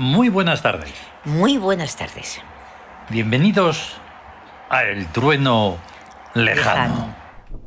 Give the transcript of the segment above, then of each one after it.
Muy buenas tardes. Muy buenas tardes. Bienvenidos a El Trueno Lejano.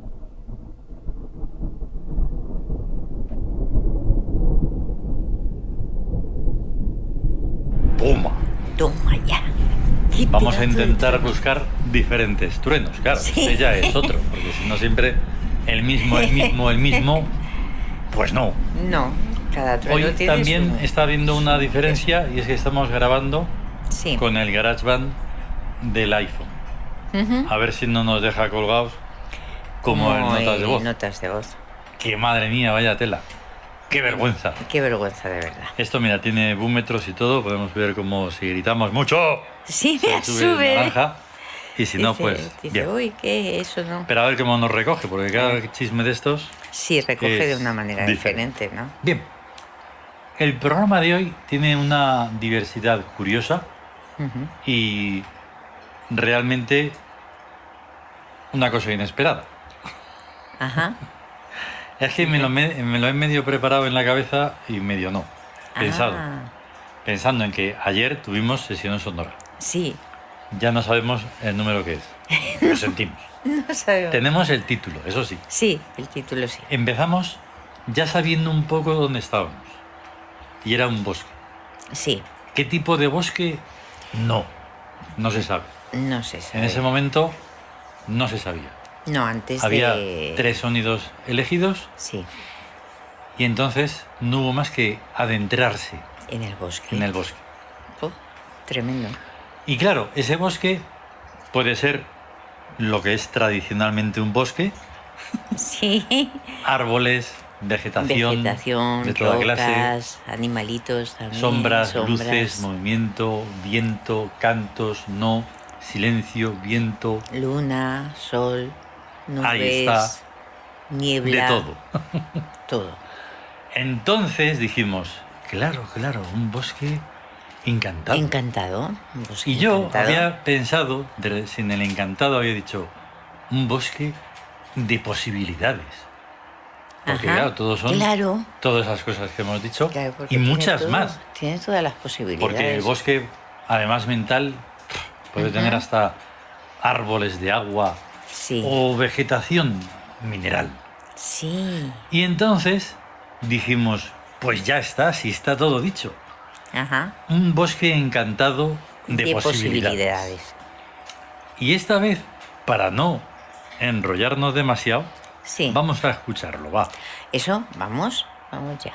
Puma. Toma ya. Qué Vamos a pedazo de intentar trueno. buscar diferentes truenos. Claro, Sí. este ya es otro, porque si no siempre el mismo, pues no. No, cada trueno Hoy tiene también su... está habiendo una diferencia y es que estamos grabando Sí. con el GarageBand del iPhone. Ujú. A ver si no nos deja colgados como en notas de voz. Notas de voz. Que madre mía, vaya tela. Qué vergüenza. Qué vergüenza, de verdad. Esto, mira, tiene búmetros y todo. Podemos ver como si gritamos mucho. Sí, Se me sube sube. naranja. Y si no, pues Dice, bien. uy, ¿qué? Eso no. Pero a ver cómo nos recoge, porque cada chisme de estos... Sí, recoge de es una manera diferente, ¿no? Bien. El programa de hoy tiene una diversidad curiosa Ujú. y realmente una cosa inesperada. Ajá. Es que me lo he medio preparado en la cabeza y medio no. Pensado. Ah, Pensando en que ayer tuvimos sesión sonora. sí. Ya no sabemos el número que es. Lo sentimos. No sabemos. Tenemos el título, eso sí. Sí, el título sí. Empezamos ya sabiendo un poco dónde estábamos. Y era un bosque. Sí, ¿Qué tipo de bosque? No se sabe. no se sabe. En ese momento no se sabía. No, antes Había de... 3 sonidos elegidos Sí, y entonces no hubo más que adentrarse en el bosque. en el bosque. Oh, tremendo. Y claro, ese bosque puede ser lo que es tradicionalmente un bosque, Sí. árboles, vegetación de toda rocas, clase, animalitos también. sombras, luces, movimiento, viento, cantos, no, silencio, viento, luna, sol, nubes, ahí está, niebla. de todo. Todo. Entonces dijimos, claro, un bosque encantado. Encantado. Un bosque Y yo encantado. había pensado, sin el encantado había dicho, un bosque de posibilidades. Porque Ajá, claro, todos son claro, todas esas cosas que hemos dicho claro, porque y tiene muchas todo- más. Tiene todas las posibilidades. Porque el bosque, además mental, puede tener hasta árboles de agua Sí, o vegetación mineral. sí. Y entonces dijimos, pues ya está, si está todo dicho. Ajá. Un bosque encantado de posibilidades. Y esta vez, para no enrollarnos demasiado, Sí. vamos a escucharlo, va. Eso, vamos ya.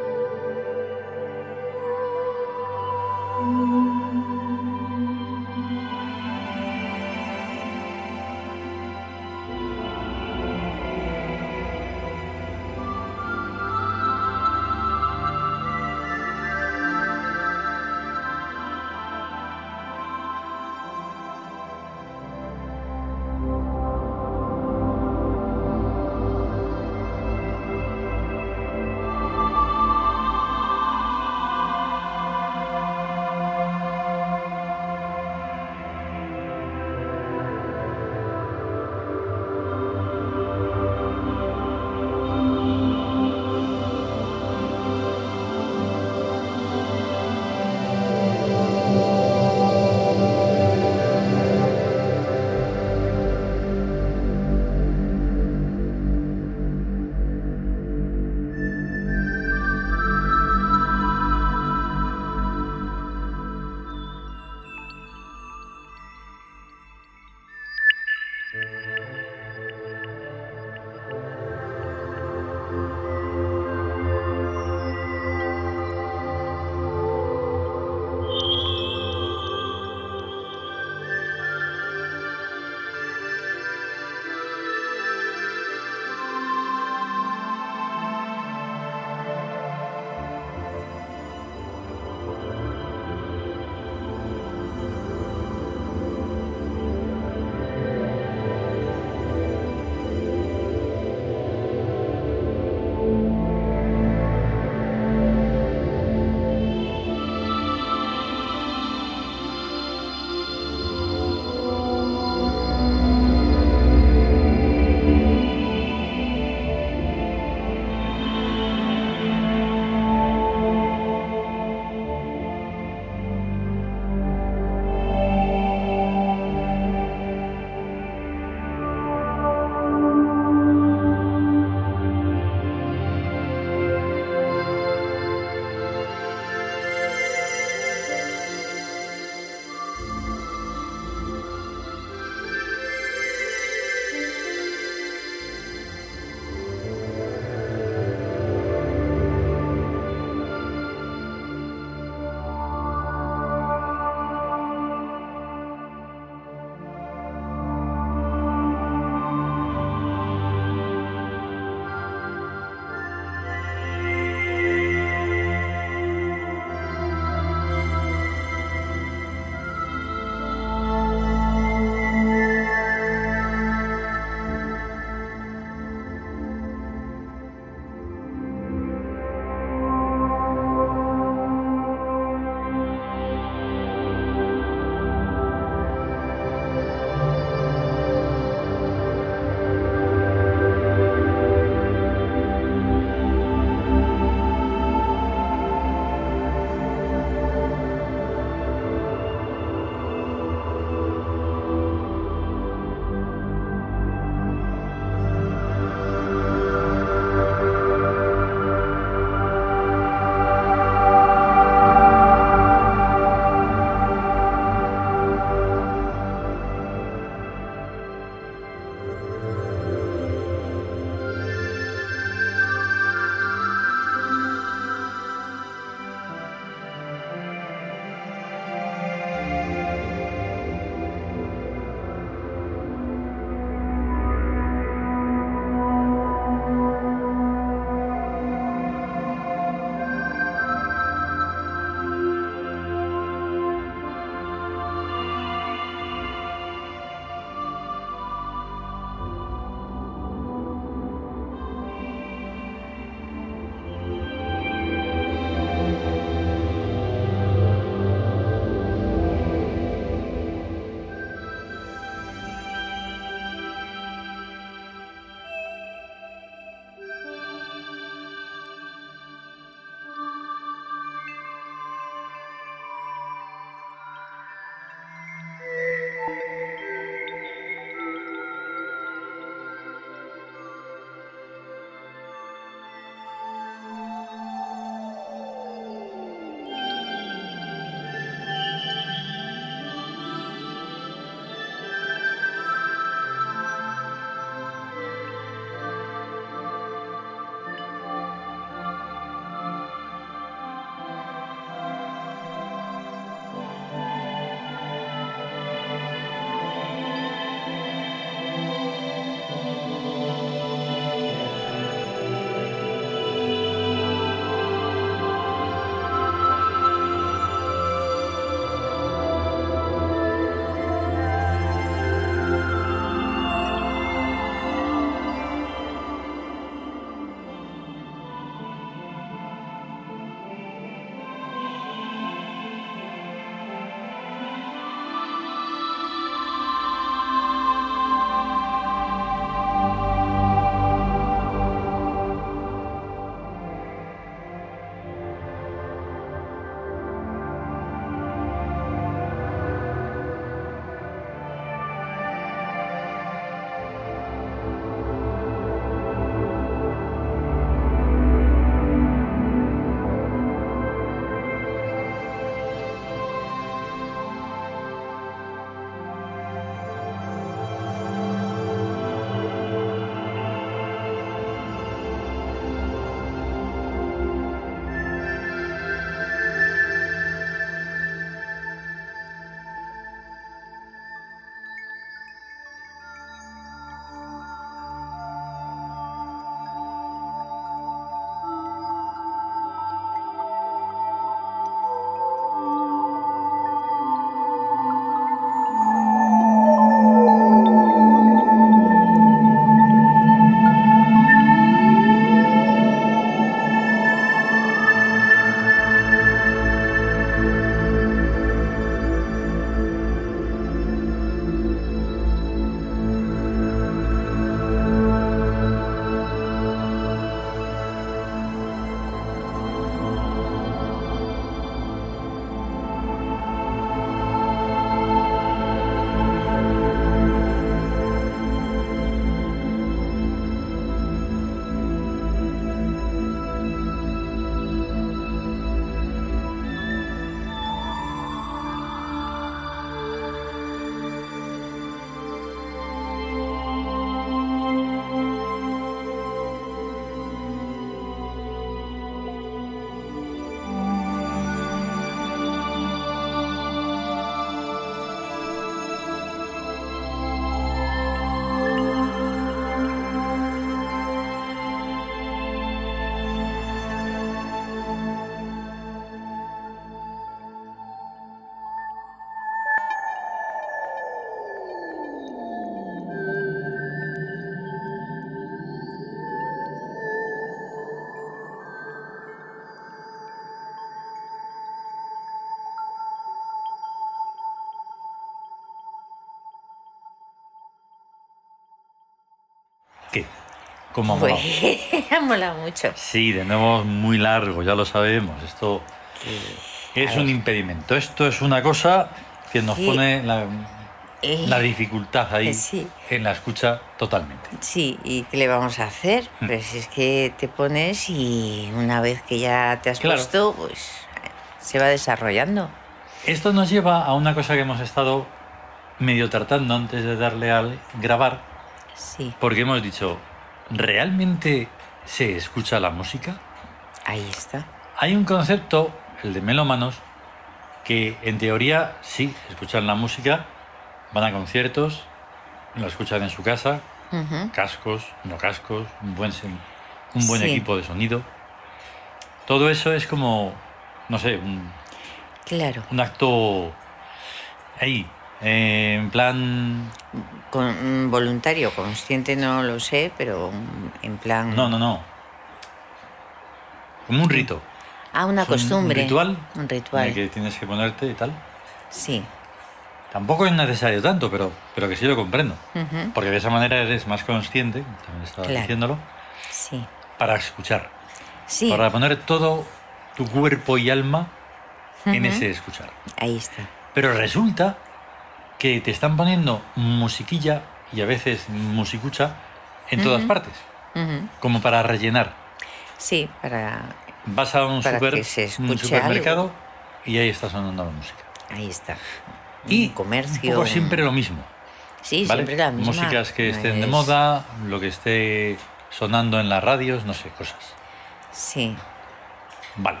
¿Qué? ¿Cómo ha Pues molado? mola mucho. Sí, de nuevo muy largo, ya lo sabemos. Esto es un impedimento. Esto es una cosa que nos Que, pone la eh, dificultad ahí sí, en la escucha totalmente. sí, ¿y qué le vamos a hacer? Pues si es que te pones y una vez que ya te has Claro. puesto, pues se va desarrollando. Esto nos lleva a una cosa que hemos estado medio tratando antes de darle al grabar, Sí, porque hemos dicho, ¿realmente se escucha la música? ahí está. Hay un concepto, el de melómanos, que en teoría sí escuchan la música, van a conciertos, la escuchan en su casa, Ujú. cascos, no cascos, un buen Sí, equipo de sonido. Todo eso es como, no sé, claro. un acto ahí, en plan... Voluntario, consciente no lo sé, pero en No, plan... no, no, como un rito. Una Es un costumbre, ritual un en el ritual. que tienes que ponerte y tal. Sí. Tampoco es necesario tanto, pero que sí lo comprendo. Ujú. Porque de esa manera eres más consciente, también estabas Claro, diciéndolo, sí. para escuchar. Sí, Para poner todo tu cuerpo y alma en ujú. ese escuchar. Ahí está. Pero resulta que te están poniendo musiquilla y a veces musicucha en todas Ujú, partes, ujú. como para rellenar. Sí, Vas a para que se un escuche algo. supermercado y ahí está sonando la música. Ahí está. Un Y un comercio, poco siempre lo mismo, Sí, ¿vale? siempre la misma. Músicas que No estén de es... moda, lo que esté sonando en las radios, no sé, cosas. Sí, Vale.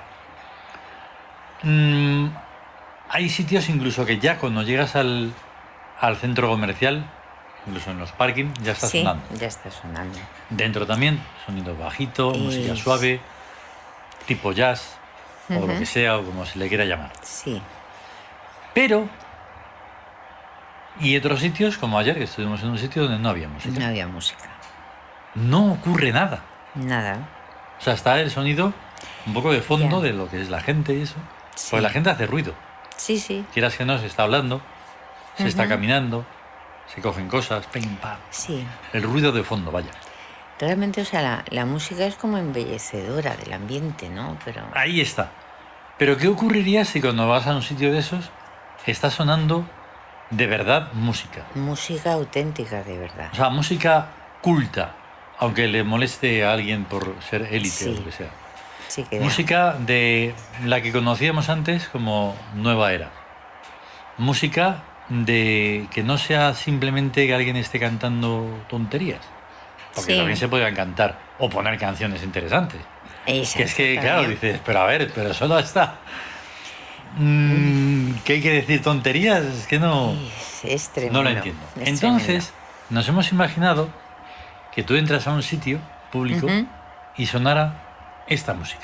Mm, hay sitios incluso que ya cuando llegas al centro comercial, incluso en los parking, ya está sí, sonando. ya está sonando. Dentro también, sonido bajito, música Es... suave, tipo jazz, o lo que Ujú. sea, o como se le quiera llamar. Sí, Pero, y otros sitios, como ayer, que estuvimos en un sitio donde no había música. no había música. No ocurre nada. Nada. O sea, está el sonido un poco de fondo Ya. de lo que es la gente y eso. Pues la Sí, gente hace ruido. sí, sí. Quieras que no, se está hablando, se está Ujú. caminando, se cogen cosas, pim, pam. Sí. El ruido de fondo, vaya. Realmente, o sea, la música es como embellecedora del ambiente, ¿no? Pero Ahí está. Pero ¿qué ocurriría si cuando vas a un sitio de esos está sonando de verdad música? música auténtica, de verdad. O sea, música culta, aunque le moleste a alguien por ser élite o lo Sí, que sea. sí que da. Música de la que conocíamos antes como nueva era. Música de que no sea simplemente que alguien esté cantando tonterías. Porque también Sí, se podían cantar o poner canciones interesantes. Que es exacto, que, claro, también. dices, pero a ver, pero solo está. ¿Qué hay que decir tonterías? Es que Es no lo tremendo, entiendo. es tremendo. Entonces, nos hemos imaginado que tú entras a un sitio público Ujú. y sonara esta música.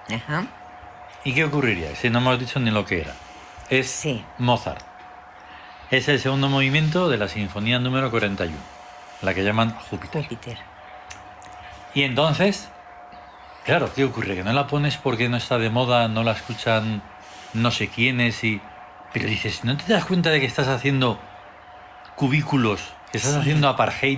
Ajá. ¿Y qué ocurriría si no hemos dicho ni lo que era? Es Sí. Mozart. Es el segundo movimiento de la Sinfonía número 41, la que llaman Júpiter. Júpiter. Y entonces, claro, ¿qué ocurre? Que no la pones porque no está de moda, no la escuchan no sé quiénes y... Pero dices, ¿no te das cuenta de que estás haciendo cubículos, que estás Sí. haciendo apartheid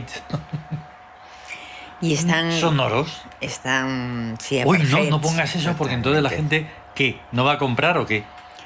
Y están... sonoros? Están... Sí, Uy, no apartheids, pongas eso porque entonces la totalmente. gente, ¿qué? ¿No va a comprar o qué?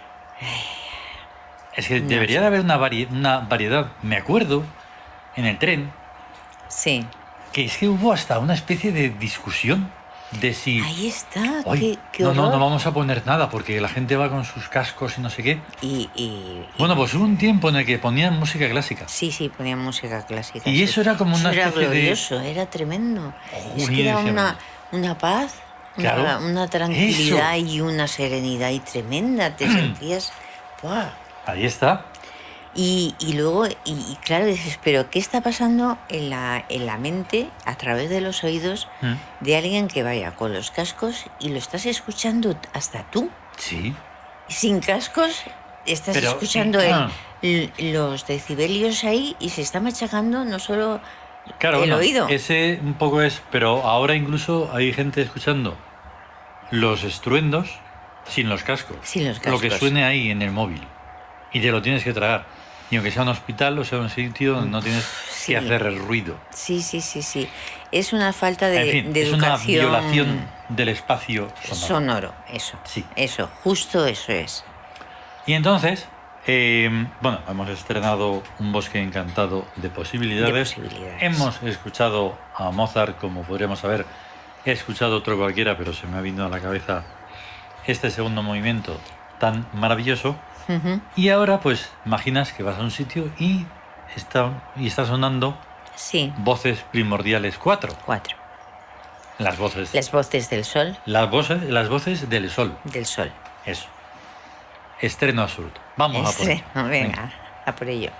Es que No debería sé. de haber una variedad. Me acuerdo, en el tren, Sí. que es que hubo hasta una especie de discusión de si... Ahí está. Hoy Qué no horror. vamos a poner nada porque la gente va con sus cascos y no sé qué. Y Bueno, pues hubo un tiempo en el que ponían música clásica. sí, sí, ponían música clásica. Y sí. eso era como una Eso era especie de... glorioso, era tremendo. Es Jolín, que era decíamos. una paz, Claro, una tranquilidad eso. y una serenidad y tremenda. Te sentías... ¡buah! Ahí está. Y luego, y claro, dices, pero ¿qué está pasando en la mente, a través de los oídos, Mm. de alguien que vaya con los cascos y lo estás escuchando hasta tú? Sí. Sin cascos, estás Pero, escuchando los decibelios ahí y se está machacando no solo claro, el bueno, oído. ese un poco es... Pero ahora incluso hay gente escuchando los estruendos sin los cascos. Sin los Lo que cascos. suene ahí en el móvil. Y te lo tienes que tragar. Y aunque sea un hospital o sea un sitio donde no tienes Sí. que hacer el ruido. Sí. Es una falta de, En fin, de es una educación violación del espacio sonoro. sonoro. Eso. Sí. Eso, justo eso es. Y entonces, bueno, hemos estrenado Un bosque encantado de posibilidades. De posibilidades. Hemos escuchado a Mozart, como podríamos haber escuchado otro cualquiera, pero se me ha venido a la cabeza este segundo movimiento tan maravilloso. Ujú. Y ahora, pues, imaginas que vas a un sitio y está sonando Sí, voces primordiales 4. 4. Las voces. Las voces del sol, Las voces del sol. del sol. Eso. Estreno absurdo. Vamos a por ello. Venga, a por ello.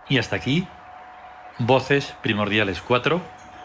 Y hasta aquí, voces primordiales 4,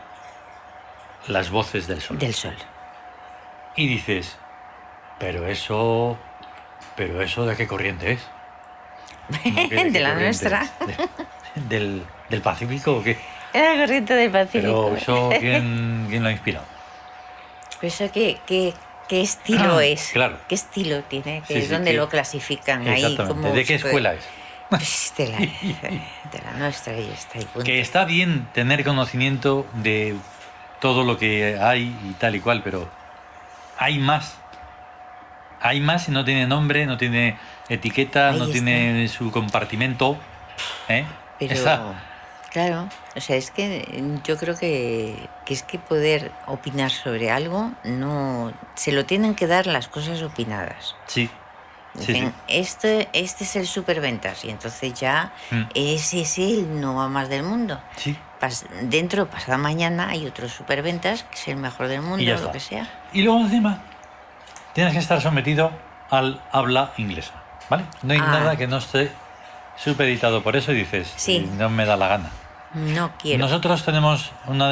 las voces del sol. Del sol. Y dices, pero eso ¿de qué corriente es? ¿Cómo que De qué la corriente nuestra. es? ¿Del Pacífico o qué? Era la corriente del Pacífico. Pero eso, ¿quién lo ha inspirado? Pero eso, ¿qué estilo es? Claro. ¿Qué estilo tiene? Sí, sí, ¿Dónde que- lo clasifican? Ahí, Exactamente. ¿cómo ¿De qué se puede- escuela es? Pues de la nuestra, y está ahí. Punto. Que está bien tener conocimiento de todo lo que hay y tal y cual, pero hay más. Hay más y no tiene nombre, no tiene etiqueta, Ahí no está. tiene su compartimento. ¿Eh? Pero, Está. claro, o sea, es que yo creo que es que poder opinar sobre algo, no se lo tienen que dar las cosas opinadas. Sí. Sí, Dicen, sí. este es el superventas, y entonces ya Mm. ese es el no va más del mundo. Sí. Dentro, pasado mañana, hay otros superventas, que es el mejor del mundo, Y ya lo está. que sea. Y luego encima tienes que estar sometido al habla inglesa, ¿vale? No hay Ah. nada que no esté supeditado por eso y dices, Sí. no me da la gana. No quiero. Nosotros tenemos una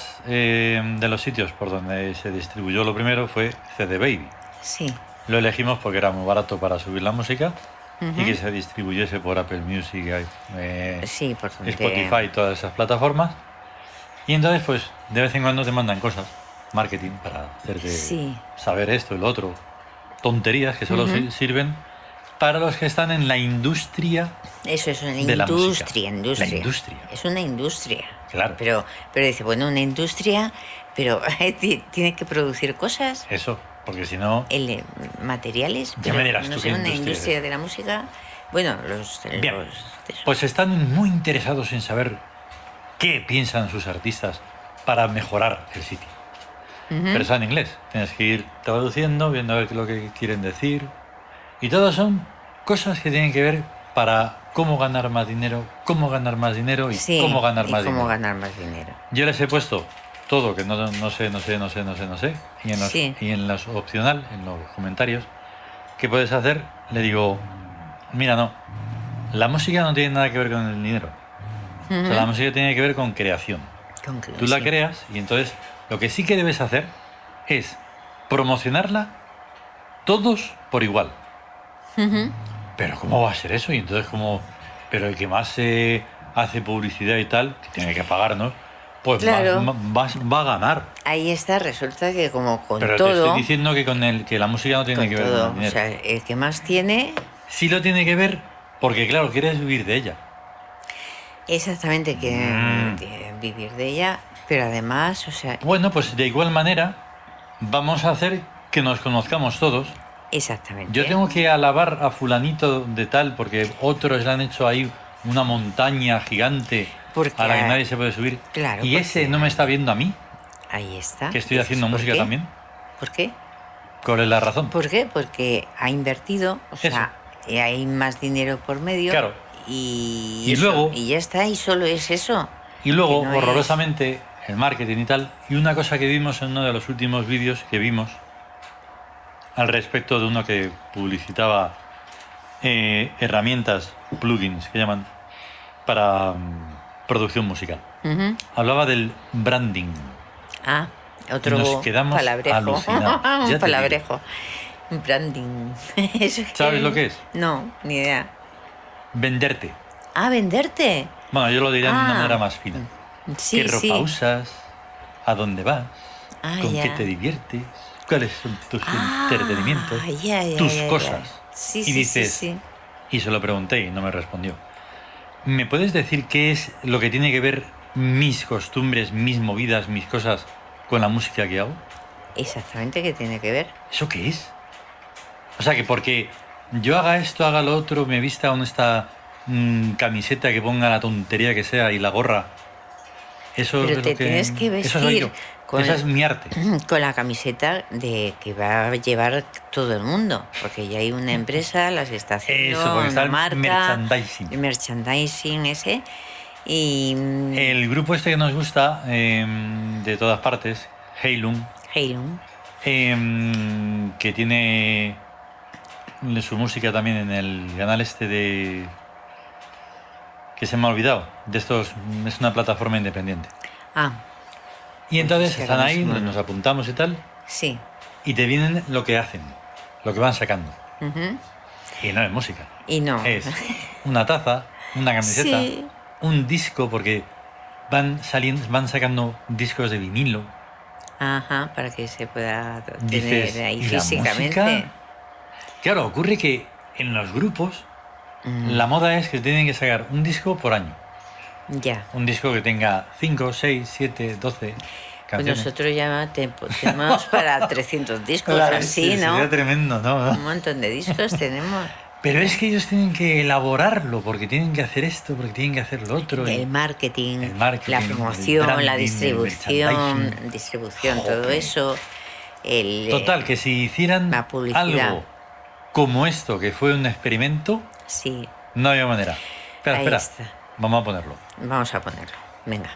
de los sitios por donde se distribuyó lo primero fue CD Baby. Sí. Lo elegimos porque era muy barato para subir la música Ujú. y que se distribuyese por Apple Music, Sí, por donde- Spotify, todas esas plataformas. Y entonces, pues, de vez en cuando te mandan cosas, marketing, para hacerte Sí. saber esto y lo otro. Tonterías que solo Ujú. sirven para los que están en la industria. Eso es una de la industria, música. La industria. Es una industria. Claro. Pero dice, bueno, una industria, pero tiene que producir cosas, Eso, porque si no... materiales. Ya Pero me dirás no tú sé, qué una industria es industria esa. de la música. Bueno, Bien. de eso. Pues están muy interesados en saber qué piensan sus artistas para mejorar el sitio. Ujú. Pero está en inglés. Tienes que ir traduciendo, viendo a ver qué es lo que quieren decir. Y todas son cosas que tienen que ver para cómo ganar más dinero y Sí, cómo ganar y más cómo dinero. ganar más dinero. Yo les he puesto todo, que no sé. Sí. Y en los opcional, en los comentarios, ¿qué puedes hacer? Le digo, mira, no. La música no tiene nada que ver con el dinero. O sea, la Ujú. música tiene que ver con creación. Tú la Sí. creas y entonces lo que sí que debes hacer es promocionarla todos por igual. Ujú. Pero ¿cómo va a ser eso? Y entonces pero el que más hace publicidad y tal, que tiene que pagarnos, pues Claro. va a ganar. Ahí está, resulta que como con Pero te todo, estoy diciendo que que la música no tiene con que ver todo, con el o sea, dinero. el que más tiene, Sí lo tiene que ver porque, claro, quieres vivir de ella. exactamente, Mm. que vivir de ella, pero además, o sea, Bueno, pues de igual manera vamos a hacer que nos conozcamos todos. exactamente. Yo tengo que alabar a fulanito de tal porque otros le han hecho ahí una montaña gigante Porque a la que nadie se puede subir. claro, Y ese porque- no me está viendo a mí, Ahí está. que estoy Dices, haciendo ¿por música qué? también. ¿Por qué? ¿Cuál es la razón? ¿Por qué? Porque ha invertido, o sea, hay más dinero por medio. Claro. Y Y eso, luego- y ya está, y solo es eso. Y luego, que no es- horrorosamente, el marketing y tal. Y una cosa que vimos en uno de los últimos vídeos que vimos al respecto de uno que publicitaba herramientas, plugins que llaman, para producción musical. Ujú. Hablaba del branding. Ah, otro Nos quedamos palabrejo. alucinados. Ya Un te palabrejo. Un branding. ¿Eso qué ¿Sabes lo que es? No, ni idea. Venderte. Ah, venderte. Bueno, yo lo diría de una Ah. manera más fina. Sí, ¿Qué ropa sí. usas? ¿A dónde vas? Ah, ¿Con ya. qué te diviertes? ¿Cuáles son tus Ah, entretenimientos? ya, tus ya. cosas. Sí, Y sí, dices, sí, sí. y se lo pregunté y no me respondió. ¿Me puedes decir qué es lo que tiene que ver mis costumbres, mis movidas, mis cosas con la música que hago? Exactamente, ¿qué tiene que ver? ¿Eso qué es? O sea, que porque yo haga esto, haga lo otro, me vista con esta camiseta que ponga la tontería que sea y la gorra, eso Pero es te lo que... tienes que eso soy yo. vestir con- Esa es mi arte. Con la camiseta de que va a llevar todo el mundo, porque ya hay una empresa, las está haciendo, Eso, porque está una el marca, merchandising. el merchandising ese, y El grupo este que nos gusta, de todas partes, Heilung, Heilung, que tiene su música también en el canal este de... que se me ha olvidado. De estos, es una plataforma independiente. Ah, Y entonces Pues están ahora ahí, mismo no. nos apuntamos y tal, sí. y te vienen lo que hacen, lo que van sacando. Ujú. Y no es música. Y no. Es una taza, una camiseta, Sí. un disco, porque van sacando discos de vinilo. Ajá, para que se pueda Dices, tener ahí ¿y la físicamente. música? Claro, ocurre que en los grupos la moda es que tienen que sacar un disco por año. Ya. Un disco que tenga 5, 6, 7, 12 Pues canciones. nosotros ya tenemos para 300 discos, Claro, así, ¿no? sería tremendo, ¿no? Un montón de discos tenemos. Pero es que ellos tienen que elaborarlo, porque tienen que hacer esto, porque tienen que hacer lo otro. El marketing, el marketing, la el promoción, la branding, el distribución, merchandising. todo Jope. eso. Total, que si hicieran la publicidad. algo como esto, que fue un experimento, Sí, no había manera. Espera, ahí espera. está. Vamos a ponerlo. Vamos a ponerlo. Venga.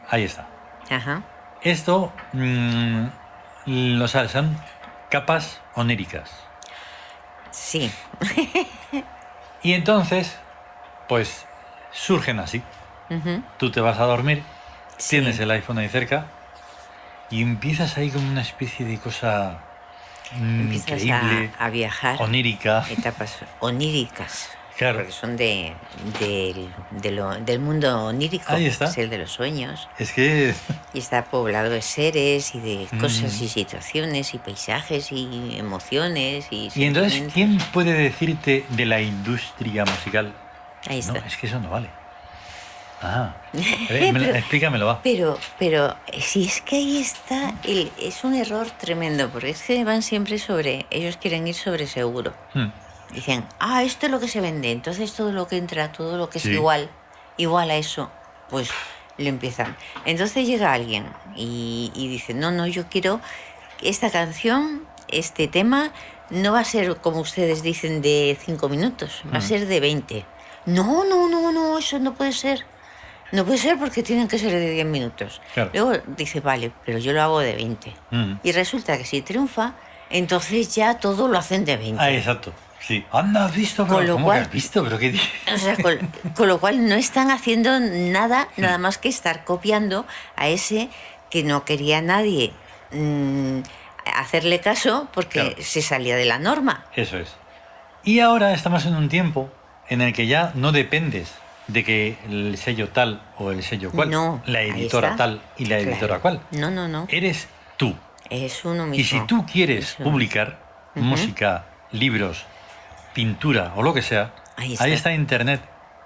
Ahí está. Ajá. Esto, o sea, son capas oníricas. Sí. Y entonces, pues, surgen así. Ujú. Tú te vas a dormir, Sí. tienes el iPhone ahí cerca y empiezas ahí como una especie de cosa Empiezas increíble, a viajar. onírica. Etapas oníricas. Claro. Porque son del mundo onírico, Ahí que está. es el de los sueños. Es que... Y está poblado de seres y de cosas Mm. y situaciones y paisajes y emociones y Y entonces, sentimientos. ¿quién puede decirte de la industria musical? Ahí No, está. es que eso no vale. Ah, Pero- explícamelo, va. Pero si es que ahí está, es un error tremendo, porque es que van siempre ellos quieren ir sobre seguro. Hmm, Dicen, esto es lo que se vende, entonces todo lo que entra, todo lo que Sí. es igual a eso, pues lo empiezan. Entonces llega alguien y dice, no, yo quiero esta canción, este tema, no va a ser como ustedes dicen de 5 minutos, va a ser de 20. No, eso no puede ser. No puede ser porque tienen que ser de 10 minutos. Claro. Luego dice, vale, pero yo lo hago de 20. Y resulta que si triunfa, entonces ya todo lo hacen de 20. Ah, exacto. Sí. Anda, ¿has visto? Pero, Con lo ¿cómo cual- que has visto? ¿Pero qué dices? O sea, con lo cual no están haciendo nada más que estar copiando a ese que no quería nadie hacerle caso porque Claro. se salía de la norma. Eso es. Y ahora estamos en un tiempo en el que ya no dependes de que el sello tal o el sello cual, No, la ahí editora está. tal y la editora Claro. cual. No. Eres tú. Es uno mismo. Y si tú quieres Eso. publicar música, libros, pintura o lo que sea, Ahí ahí está. está Internet.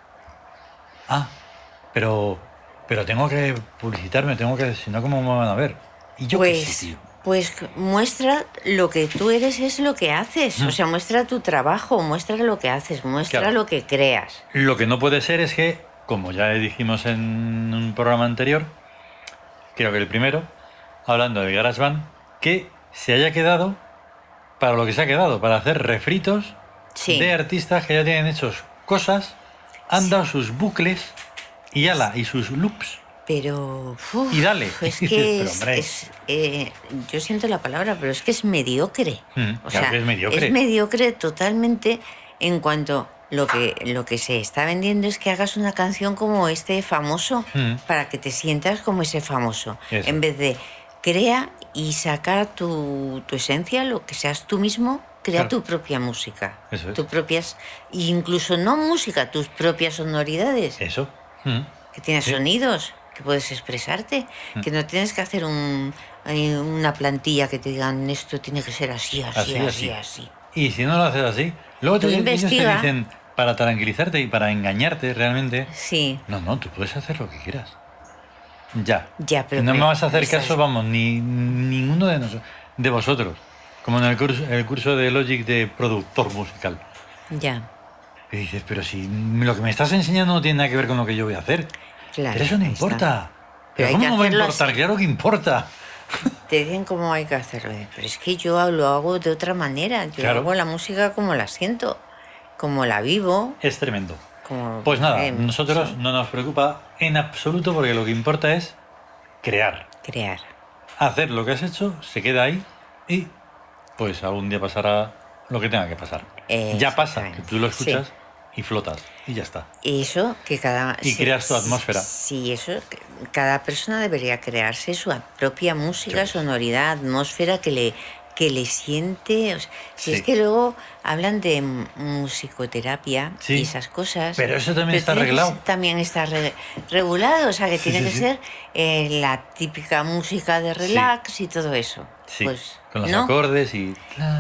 Ah, pero tengo que publicitarme, si no, ¿cómo me van a ver? Y yo qué sé, tío. Pues muestra lo que tú eres, es lo que haces. O sea, muestra tu trabajo, muestra lo que haces, muestra Claro. lo que creas. Lo que no puede ser es que, como ya dijimos en un programa anterior, creo que el primero, hablando de GarageBand, que se haya quedado para lo que se ha quedado, para hacer refritos Sí. de artistas que ya tienen hechos cosas, han dado sus bucles y ala, y sus loops. Pero Y dale. es Dices, que pero, hombre. yo siento la palabra, pero es que es mediocre. Claro que es mediocre. Es mediocre totalmente en cuanto lo que se está vendiendo es que hagas una canción como este famoso para que te sientas como ese famoso. Eso. En vez de crea y saca tu esencia, lo que seas tú mismo, crea Claro. tu propia música. Eso es. Tus propias, incluso no música, tus propias sonoridades. Eso. Que tienes Sí. sonidos, que puedes expresarte, que no tienes que hacer una plantilla que te digan esto tiene que ser así. Así. Y si no lo haces así, luego Tú ellos te investiga. dicen, para tranquilizarte y para engañarte realmente, Sí, no, tú puedes hacer lo que quieras. Ya. Ya, pero no me vas a hacer estás- caso, vamos, ni ninguno de vosotros. Como en el curso de Logic de productor musical. ya, Y dices, pero si lo que me estás enseñando no tiene nada que ver con lo que yo voy a hacer. claro. Pero eso no ahí está. importa. Pero Pero hay ¿cómo que no va a hacerlo importar? así. Claro que importa. Te dicen cómo hay que hacerlo. Pero es que yo lo hago de otra manera. Yo Claro. hago la música como la siento, como la vivo. Es tremendo. Como, Pues nada, sí, nosotros no nos preocupa en absoluto porque lo que importa es crear. crear. Hacer lo que has hecho, se queda ahí y pues algún día pasará lo que tenga que pasar. Ya pasa, que Exactamente. tú lo Sí. escuchas y flotas y ya está. Eso que cada... Y creas tu atmósfera. Sí, eso. Cada persona debería crearse su propia música, Eso es. sonoridad, atmósfera que le siente. O sea, si Sí. es que luego hablan de musicoterapia Sí. y esas cosas. Pero eso también está tiene que arreglado. ser- También está regulado. O sea, que Sí, tiene sí, que sí. ser la típica música de relax y todo eso. Sí, Pues, con los ¿no? acordes y...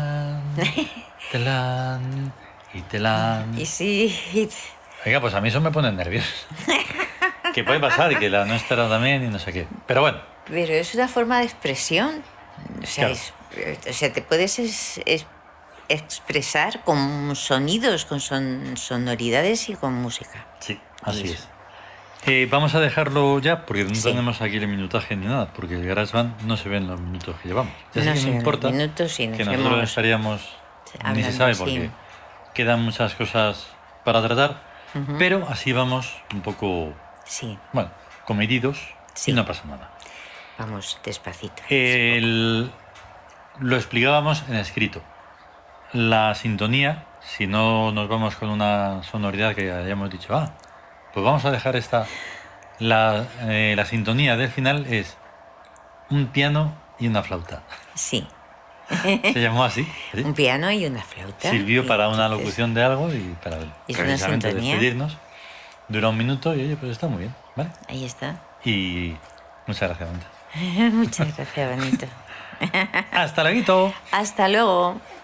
Telán, y telán. Y sí. Oiga, pues a mí eso me pone nervioso. Que puede pasar y que la nuestra también y no sé qué. Pero bueno, Pero es una forma de expresión. O sea, Claro. te puedes expresar con sonidos, con sonoridades y con música. sí, así Eso. es. Vamos a dejarlo ya porque no Sí. tenemos aquí el minutaje ni nada, porque el GarageBand no se ven los minutos que llevamos. Ya sé No que sé, no los importa minutos sí, nos que nosotros hemos estaríamos, ni se hablando, sabe sí. porque quedan muchas cosas para tratar, pero así vamos un poco, Sí, bueno, comedidos Sí. y no pasa nada. Vamos despacito. Lo explicábamos en escrito. La sintonía, si no nos vamos con una sonoridad que hayamos dicho, pues vamos a dejar la sintonía del final es un piano y una flauta. Sí. Se llamó así. ¿Sí? Un piano y una flauta. Sirvió y para una entonces locución de algo y para es una precisamente sintonía. despedirnos. Dura 1 minuto y oye, pues está muy bien, ¿vale? Ahí está. Y muchas gracias, Benito. Muchas gracias, Benito. Hasta luego. Hasta luego.